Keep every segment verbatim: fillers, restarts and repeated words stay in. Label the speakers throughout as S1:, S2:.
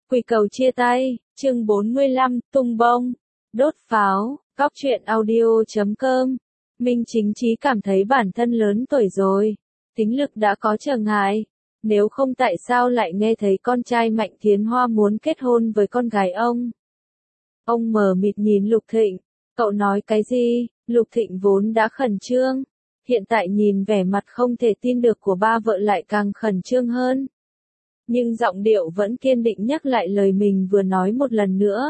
S1: Quỳ cầu chia tay, chương bốn mươi lăm, tung bông, đốt pháo, góc truyện audio chấm com. Minh Chính Chí cảm thấy bản thân lớn tuổi rồi, tính lực đã có trở ngại, nếu không tại sao lại nghe thấy con trai Mạnh Thiến Hoa muốn kết hôn với con gái ông. Ông mờ mịt nhìn Lục Thịnh, cậu nói cái gì? Lục Thịnh vốn đã khẩn trương, hiện tại nhìn vẻ mặt không thể tin được của ba vợ lại càng khẩn trương hơn. Nhưng giọng điệu vẫn kiên định nhắc lại lời mình vừa nói một lần nữa.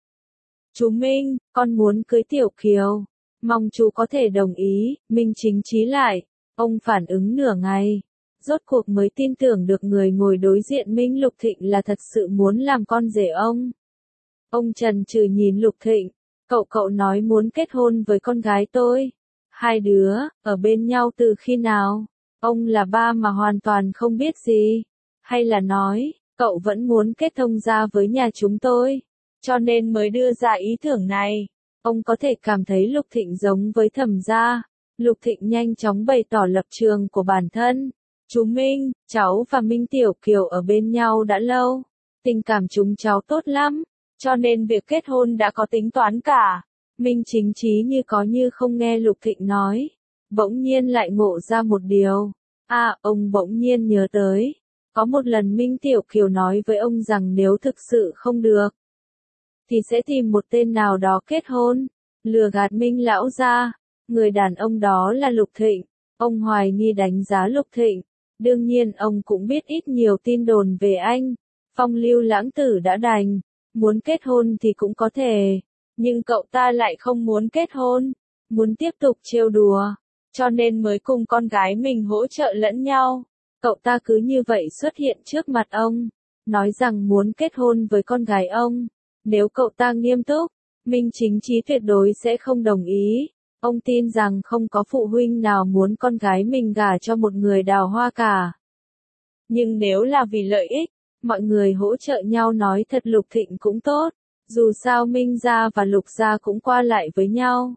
S1: Chú Minh, con muốn cưới Tiểu Kiều, mong chú có thể đồng ý. Minh Chính Chí lại, ông phản ứng nửa ngày, rốt cuộc mới tin tưởng được người ngồi đối diện Minh Lục Thịnh là thật sự muốn làm con rể ông. Ông chần chừ nhìn Lục Thịnh, cậu cậu nói muốn kết hôn với con gái tôi. Hai đứa, ở bên nhau từ khi nào? Ông là ba mà hoàn toàn không biết gì. Hay là nói, cậu vẫn muốn kết thông gia với nhà chúng tôi, cho nên mới đưa ra ý tưởng này. Ông có thể cảm thấy Lục Thịnh giống với Thẩm gia. Lục Thịnh nhanh chóng bày tỏ lập trường của bản thân. Chú Minh, cháu và Minh Tiểu Kiều ở bên nhau đã lâu. Tình cảm chúng cháu tốt lắm, cho nên việc kết hôn đã có tính toán cả. Minh Chính Chí như có như không nghe Lục Thịnh nói. Bỗng nhiên lại ngộ ra một điều. À, ông bỗng nhiên nhớ tới. Có một lần Minh Tiểu Kiều nói với ông rằng nếu thực sự không được, thì sẽ tìm một tên nào đó kết hôn, lừa gạt Minh lão gia. Người đàn ông đó là Lục Thịnh. Ông hoài nghi đánh giá Lục Thịnh. Đương nhiên ông cũng biết ít nhiều tin đồn về anh. Phong lưu lãng tử đã đành, muốn kết hôn thì cũng có thể. Nhưng cậu ta lại không muốn kết hôn, muốn tiếp tục trêu đùa, cho nên mới cùng con gái mình hỗ trợ lẫn nhau. Cậu ta cứ như vậy xuất hiện trước mặt ông, nói rằng muốn kết hôn với con gái ông. Nếu cậu ta nghiêm túc, Minh Chính Chí tuyệt đối sẽ không đồng ý. Ông tin rằng không có phụ huynh nào muốn con gái mình gả cho một người đào hoa cả. Nhưng nếu là vì lợi ích, mọi người hỗ trợ nhau nói thật Lục Thịnh cũng tốt. Dù sao Minh gia và Lục gia cũng qua lại với nhau.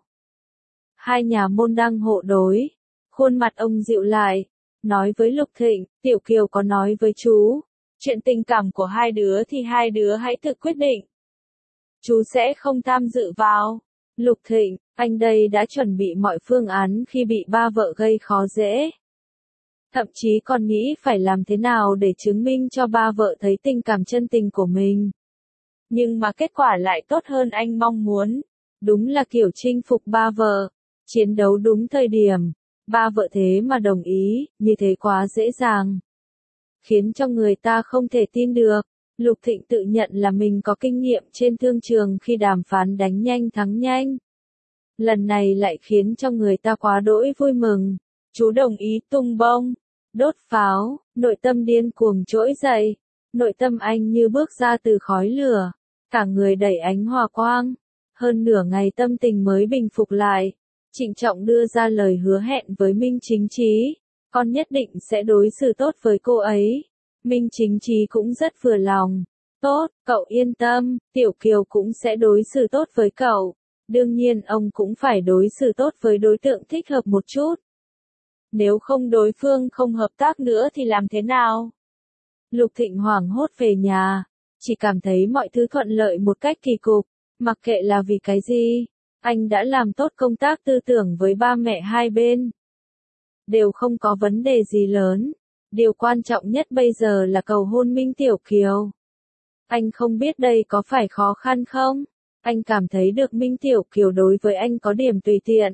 S1: Hai nhà môn đăng hộ đối. Khuôn mặt ông dịu lại, nói với Lục Thịnh, Tiểu Kiều có nói với chú. Chuyện tình cảm của hai đứa thì hai đứa hãy tự quyết định. Chú sẽ không tham dự vào. Lục Thịnh, anh đây đã chuẩn bị mọi phương án khi bị ba vợ gây khó dễ. Thậm chí còn nghĩ phải làm thế nào để chứng minh cho ba vợ thấy tình cảm chân tình của mình. Nhưng mà kết quả lại tốt hơn anh mong muốn. Đúng là kiểu chinh phục ba vợ. Chiến đấu đúng thời điểm. Ba vợ thế mà đồng ý, như thế quá dễ dàng. Khiến cho người ta không thể tin được. Lục Thịnh tự nhận là mình có kinh nghiệm trên thương trường khi đàm phán đánh nhanh thắng nhanh. Lần này lại khiến cho người ta quá đỗi vui mừng. Chú đồng ý tung bông, đốt pháo, nội tâm điên cuồng trỗi dậy. Nội tâm anh như bước ra từ khói lửa. Cả người đẩy ánh hòa quang. Hơn nửa ngày tâm tình mới bình phục lại. Trịnh trọng đưa ra lời hứa hẹn với Minh Chính Chí. Con nhất định sẽ đối xử tốt với cô ấy. Minh Chính Chí cũng rất vừa lòng. Tốt, cậu yên tâm, Tiểu Kiều cũng sẽ đối xử tốt với cậu. Đương nhiên ông cũng phải đối xử tốt với đối tượng thích hợp một chút. Nếu không đối phương không hợp tác nữa thì làm thế nào? Lục Thịnh hoảng hốt về nhà. Chỉ cảm thấy mọi thứ thuận lợi một cách kỳ cục. Mặc kệ là vì cái gì, anh đã làm tốt công tác tư tưởng với ba mẹ hai bên. Đều không có vấn đề gì lớn. Điều quan trọng nhất bây giờ là cầu hôn Minh Tiểu Kiều. Anh không biết đây có phải khó khăn không? Anh cảm thấy được Minh Tiểu Kiều đối với anh có điểm tùy tiện.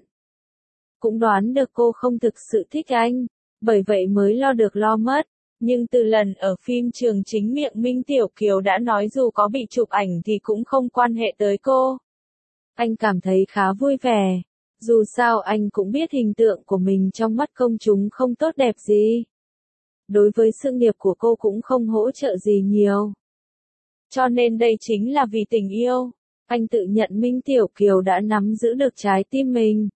S1: Cũng đoán được cô không thực sự thích anh, bởi vậy mới lo được lo mất. Nhưng từ lần ở phim trường chính miệng Minh Tiểu Kiều đã nói dù có bị chụp ảnh thì cũng không quan hệ tới cô. Anh cảm thấy khá vui vẻ. Dù sao anh cũng biết hình tượng của mình trong mắt công chúng không tốt đẹp gì. Đối với sự nghiệp của cô cũng không hỗ trợ gì nhiều. Cho nên đây chính là vì tình yêu. Anh tự nhận Minh Tiểu Kiều đã nắm giữ được trái tim mình.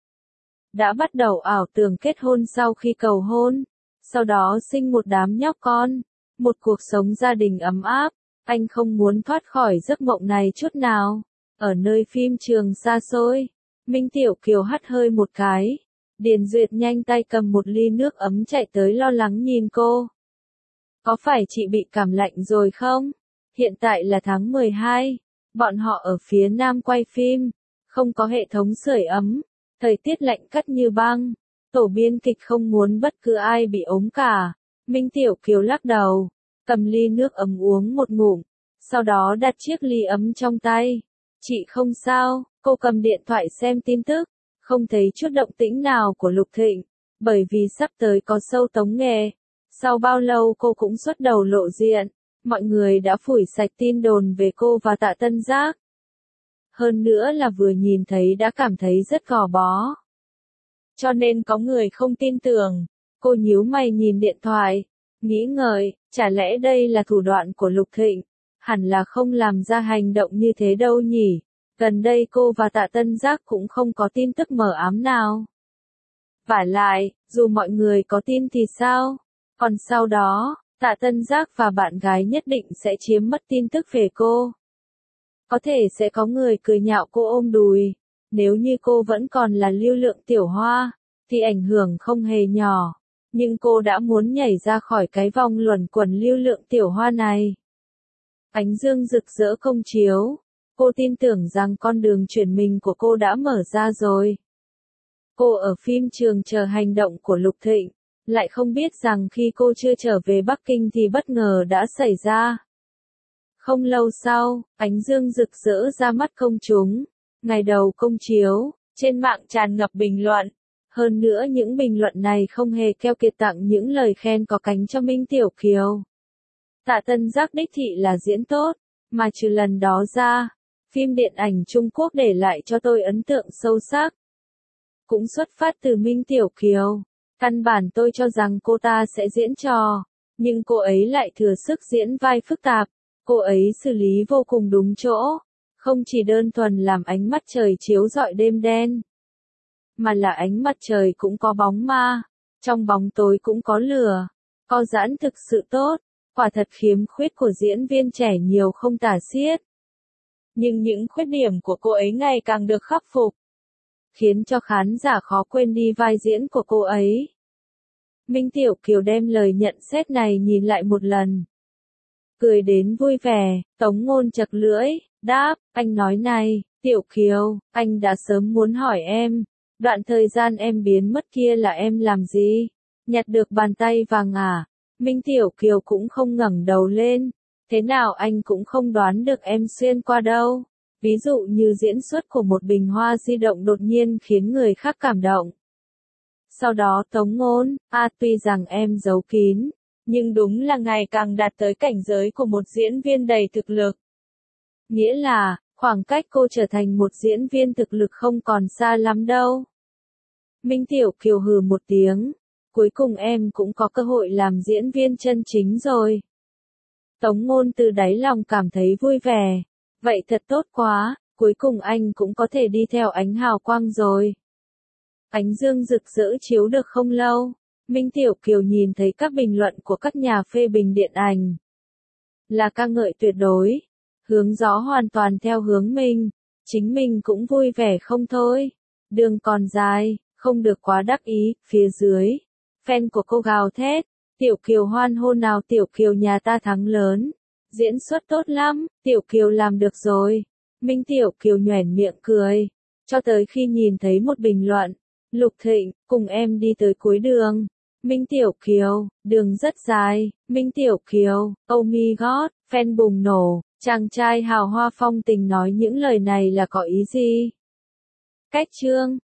S1: Đã bắt đầu ảo tưởng kết hôn sau khi cầu hôn. Sau đó sinh một đám nhóc con. Một cuộc sống gia đình ấm áp. Anh không muốn thoát khỏi giấc mộng này chút nào. Ở nơi phim trường xa xôi, Minh Tiểu Kiều hắt hơi một cái. Điền Duyệt nhanh tay cầm một ly nước ấm chạy tới lo lắng nhìn cô. Có phải chị bị cảm lạnh rồi không? Hiện tại là tháng mười hai, bọn họ ở phía Nam quay phim, không có hệ thống sưởi ấm, thời tiết lạnh cắt như băng, tổ biên kịch không muốn bất cứ ai bị ốm cả. Minh Tiểu Kiều lắc đầu, cầm ly nước ấm uống một ngụm, sau đó đặt chiếc ly ấm trong tay. Chị không sao, cô cầm điện thoại xem tin tức, không thấy chút động tĩnh nào của Lục Thịnh, bởi vì sắp tới có show tống nghệ. Sau bao lâu cô cũng xuất đầu lộ diện, mọi người đã phủi sạch tin đồn về cô và Tạ Tân Giác. Hơn nữa là vừa nhìn thấy đã cảm thấy rất gò bó. Cho nên có người không tin tưởng, cô nhíu mày nhìn điện thoại, nghĩ ngợi, chả lẽ đây là thủ đoạn của Lục Thịnh, hẳn là không làm ra hành động như thế đâu nhỉ. Gần đây cô và Tạ Tân Giác cũng không có tin tức mờ ám nào. Vả lại, dù mọi người có tin thì sao? Còn sau đó, Tạ Tân Giác và bạn gái nhất định sẽ chiếm mất tin tức về cô. Có thể sẽ có người cười nhạo cô ôm đùi. Nếu như cô vẫn còn là Lưu Lượng Tiểu Hoa, thì ảnh hưởng không hề nhỏ. Nhưng cô đã muốn nhảy ra khỏi cái vòng luẩn quẩn Lưu Lượng Tiểu Hoa này. Ánh dương rực rỡ công chiếu. Cô tin tưởng rằng con đường chuyển mình của cô đã mở ra rồi. Cô ở phim trường chờ hành động của Lục Thịnh, lại không biết rằng khi cô chưa trở về Bắc Kinh thì bất ngờ đã xảy ra. Không lâu sau, ánh dương rực rỡ ra mắt công chúng. Ngày đầu công chiếu, trên mạng tràn ngập bình luận. Hơn nữa những bình luận này không hề keo kiệt tặng những lời khen có cánh cho Minh Tiểu Kiều. Tạ Tân Giác đích thị là diễn tốt, mà trừ lần đó ra, phim điện ảnh Trung Quốc để lại cho tôi ấn tượng sâu sắc. Cũng xuất phát từ Minh Tiểu Kiều. Căn bản tôi cho rằng cô ta sẽ diễn trò, nhưng cô ấy lại thừa sức diễn vai phức tạp. Cô ấy xử lý vô cùng đúng chỗ, không chỉ đơn thuần làm ánh mặt trời chiếu rọi đêm đen, mà là ánh mặt trời cũng có bóng ma, trong bóng tối cũng có lửa, co giãn thực sự tốt, quả thật khiếm khuyết của diễn viên trẻ nhiều không tả xiết. Nhưng những khuyết điểm của cô ấy ngày càng được khắc phục, khiến cho khán giả khó quên đi vai diễn của cô ấy. Minh Tiểu Kiều đem lời nhận xét này nhìn lại một lần. Cười đến vui vẻ, Tống Ngôn chật lưỡi, đáp, anh nói này, Tiểu Kiều, anh đã sớm muốn hỏi em, đoạn thời gian em biến mất kia là em làm gì? Nhặt được bàn tay vàng à? Minh Tiểu Kiều cũng không ngẩng đầu lên, thế nào anh cũng không đoán được em xuyên qua đâu. Ví dụ như diễn xuất của một bình hoa di động đột nhiên khiến người khác cảm động. Sau đó Tống Ngôn, à tuy rằng em giấu kín, nhưng đúng là ngày càng đạt tới cảnh giới của một diễn viên đầy thực lực. Nghĩa là, khoảng cách cô trở thành một diễn viên thực lực không còn xa lắm đâu. Minh Tiểu Kiều hừ một tiếng, cuối cùng em cũng có cơ hội làm diễn viên chân chính rồi. Tống Ngôn từ đáy lòng cảm thấy vui vẻ, vậy thật tốt quá, cuối cùng anh cũng có thể đi theo ánh hào quang rồi. Ánh dương rực rỡ chiếu được không lâu, Minh Tiểu Kiều nhìn thấy các bình luận của các nhà phê bình điện ảnh. Là ca ngợi tuyệt đối, hướng gió hoàn toàn theo hướng mình, chính mình cũng vui vẻ không thôi. Đường còn dài, không được quá đắc ý, phía dưới. Fan của cô gào thét, Tiểu Kiều hoan hô nào Tiểu Kiều nhà ta thắng lớn. Diễn xuất tốt lắm, Tiểu Kiều làm được rồi. Minh Tiểu Kiều nhoẻn miệng cười, cho tới khi nhìn thấy một bình luận. Lục Thịnh, cùng em đi tới cuối đường. Minh Tiểu Kiều, đường rất dài. Minh Tiểu Kiều, oh my god, fan bùng nổ. Chàng trai hào hoa phong tình nói những lời này là có ý gì? Cách chương